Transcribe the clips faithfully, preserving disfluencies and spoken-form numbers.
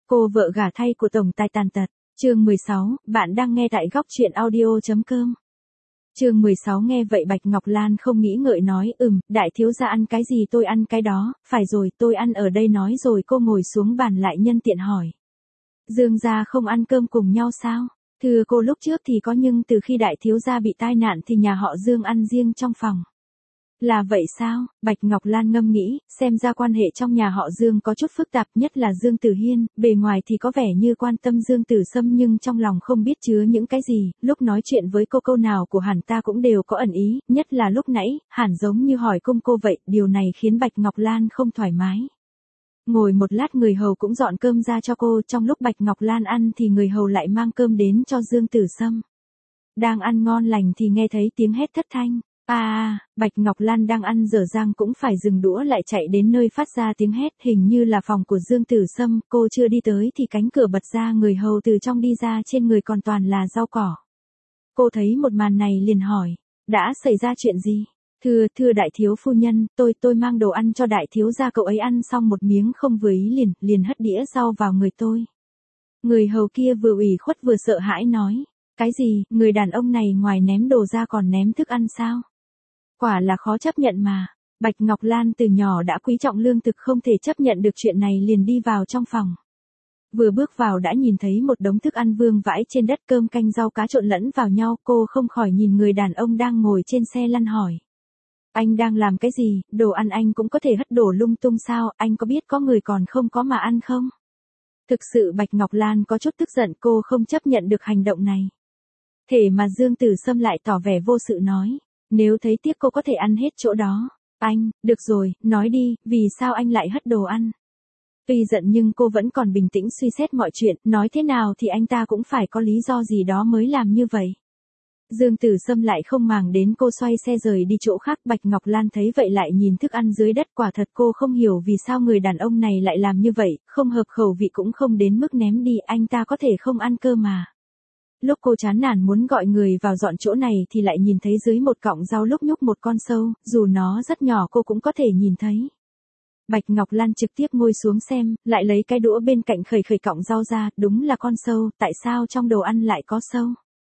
Cô vợ gả thay của tổng tài tàn tật. Chương mười sáu, bạn đang nghe tại góc truyện audio.com. Chương mười sáu nghe vậy Bạch Ngọc Lan không nghĩ ngợi nói, ừm, đại thiếu gia ăn cái gì tôi ăn cái đó, phải rồi tôi ăn ở đây nói rồi cô ngồi xuống bàn lại nhân tiện hỏi. Dương gia không ăn cơm cùng nhau sao? Thưa cô lúc trước thì có nhưng từ khi đại thiếu gia bị tai nạn thì nhà họ Dương ăn riêng trong phòng. Là vậy sao? Bạch Ngọc Lan ngâm nghĩ, xem ra quan hệ trong nhà họ Dương có chút phức tạp, nhất là Dương Tử Hiên, bề ngoài thì có vẻ như quan tâm Dương Tử Sâm nhưng trong lòng không biết chứa những cái gì, lúc nói chuyện với cô câu nào của hẳn ta cũng đều có ẩn ý, nhất là lúc nãy, hẳn giống như hỏi cung cô vậy, điều này khiến Bạch Ngọc Lan không thoải mái. Ngồi một lát người hầu cũng dọn cơm ra cho cô, trong lúc Bạch Ngọc Lan ăn thì người hầu lại mang cơm đến cho Dương Tử Sâm. Đang ăn ngon lành thì nghe thấy tiếng hét thất thanh. À, à, Bạch Ngọc Lan đang ăn dở dang cũng phải dừng đũa lại chạy đến nơi phát ra tiếng hét, hình như là phòng của Dương Tử Sâm, cô chưa đi tới thì cánh cửa bật ra, người hầu từ trong đi ra, trên người còn toàn là rau cỏ. Cô thấy một màn này liền hỏi, đã xảy ra chuyện gì? Thưa, thưa đại thiếu phu nhân, tôi, tôi mang đồ ăn cho đại thiếu gia, cậu ấy ăn xong một miếng không vừa ý liền, liền hất đĩa rau vào người tôi. Người hầu kia vừa ủy khuất vừa sợ hãi nói, cái gì, người đàn ông này ngoài ném đồ ra còn ném thức ăn sao? Quả là khó chấp nhận mà. Bạch Ngọc Lan từ nhỏ đã quý trọng lương thực, không thể chấp nhận được chuyện này liền đi vào trong phòng. Vừa bước vào đã nhìn thấy một đống thức ăn vương vãi trên đất, cơm canh rau cá trộn lẫn vào nhau, cô không khỏi nhìn người đàn ông đang ngồi trên xe lăn hỏi. Anh đang làm cái gì, đồ ăn anh cũng có thể hất đổ lung tung sao, anh có biết có người còn không có mà ăn không? Thực sự Bạch Ngọc Lan có chút tức giận, cô không chấp nhận được hành động này. Thế mà Dương Tử Sâm lại tỏ vẻ vô sự nói. Nếu thấy tiếc cô có thể ăn hết chỗ đó. Anh, được rồi, nói đi, vì sao anh lại hất đồ ăn? Tuy giận nhưng cô vẫn còn bình tĩnh suy xét mọi chuyện, nói thế nào thì anh ta cũng phải có lý do gì đó mới làm như vậy. Dương Tử Sâm lại không màng đến cô, xoay xe rời đi chỗ khác. Bạch Ngọc Lan thấy vậy lại nhìn thức ăn dưới đất, quả thật cô không hiểu vì sao người đàn ông này lại làm như vậy, không hợp khẩu vị cũng không đến mức ném đi, anh ta có thể không ăn cơ mà. Lúc cô chán nản muốn gọi người vào dọn chỗ này thì lại nhìn thấy dưới một cọng rau lúc nhúc một con sâu, dù nó rất nhỏ cô cũng có thể nhìn thấy. Bạch Ngọc Lan trực tiếp ngồi xuống xem, lại lấy cái đũa bên cạnh khởi khởi cọng rau ra, đúng là con sâu, tại sao trong đồ ăn lại có sâu?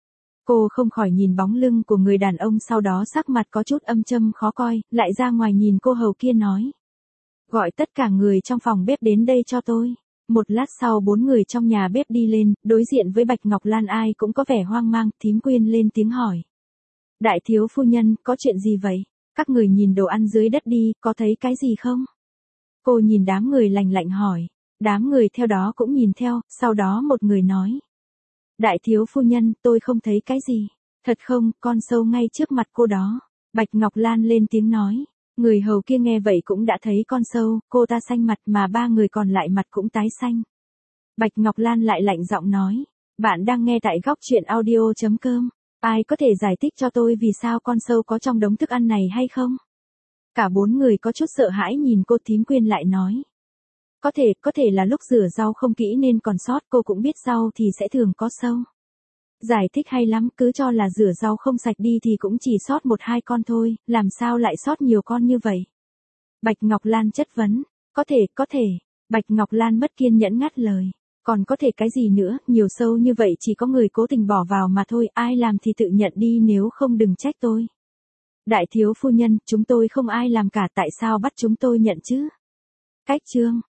Cô không khỏi nhìn bóng lưng của người đàn ông, sau đó sắc mặt có chút âm châm khó coi, lại ra ngoài nhìn cô hầu kia nói. Gọi tất cả người trong phòng bếp đến đây cho tôi. Một lát sau bốn người trong nhà bếp đi lên, đối diện với Bạch Ngọc Lan ai cũng có vẻ hoang mang, Thím Quyên lên tiếng hỏi. Đại thiếu phu nhân, có chuyện gì vậy? Các người nhìn đồ ăn dưới đất đi, có thấy cái gì không? Cô nhìn đám người lạnh lạnh hỏi. Đám người theo đó cũng nhìn theo, sau đó một người nói. Đại thiếu phu nhân, tôi không thấy cái gì. Thật không, con sâu ngay trước mặt cô đó. Bạch Ngọc Lan lên tiếng nói. Người hầu kia nghe vậy cũng đã thấy con sâu, cô ta xanh mặt mà ba người còn lại mặt cũng tái xanh. Bạch Ngọc Lan lại lạnh giọng nói, bạn đang nghe tại góc truyện audio.com, ai có thể giải thích cho tôi vì sao con sâu có trong đống thức ăn này hay không? Cả bốn người có chút sợ hãi nhìn cô. Thím Quyên lại nói. Có thể, có thể là lúc rửa rau không kỹ nên còn sót, cô cũng biết rau thì sẽ thường có sâu. Giải thích hay lắm, cứ cho là rửa rau không sạch đi thì cũng chỉ sót một hai con thôi, làm sao lại sót nhiều con như vậy? Bạch Ngọc Lan chất vấn, có thể, có thể, Bạch Ngọc Lan mất kiên nhẫn ngắt lời, còn có thể cái gì nữa, nhiều sâu như vậy chỉ có người cố tình bỏ vào mà thôi, ai làm thì tự nhận đi, nếu không đừng trách tôi. Đại thiếu phu nhân, chúng tôi không ai làm cả, tại sao bắt chúng tôi nhận chứ? Cách chương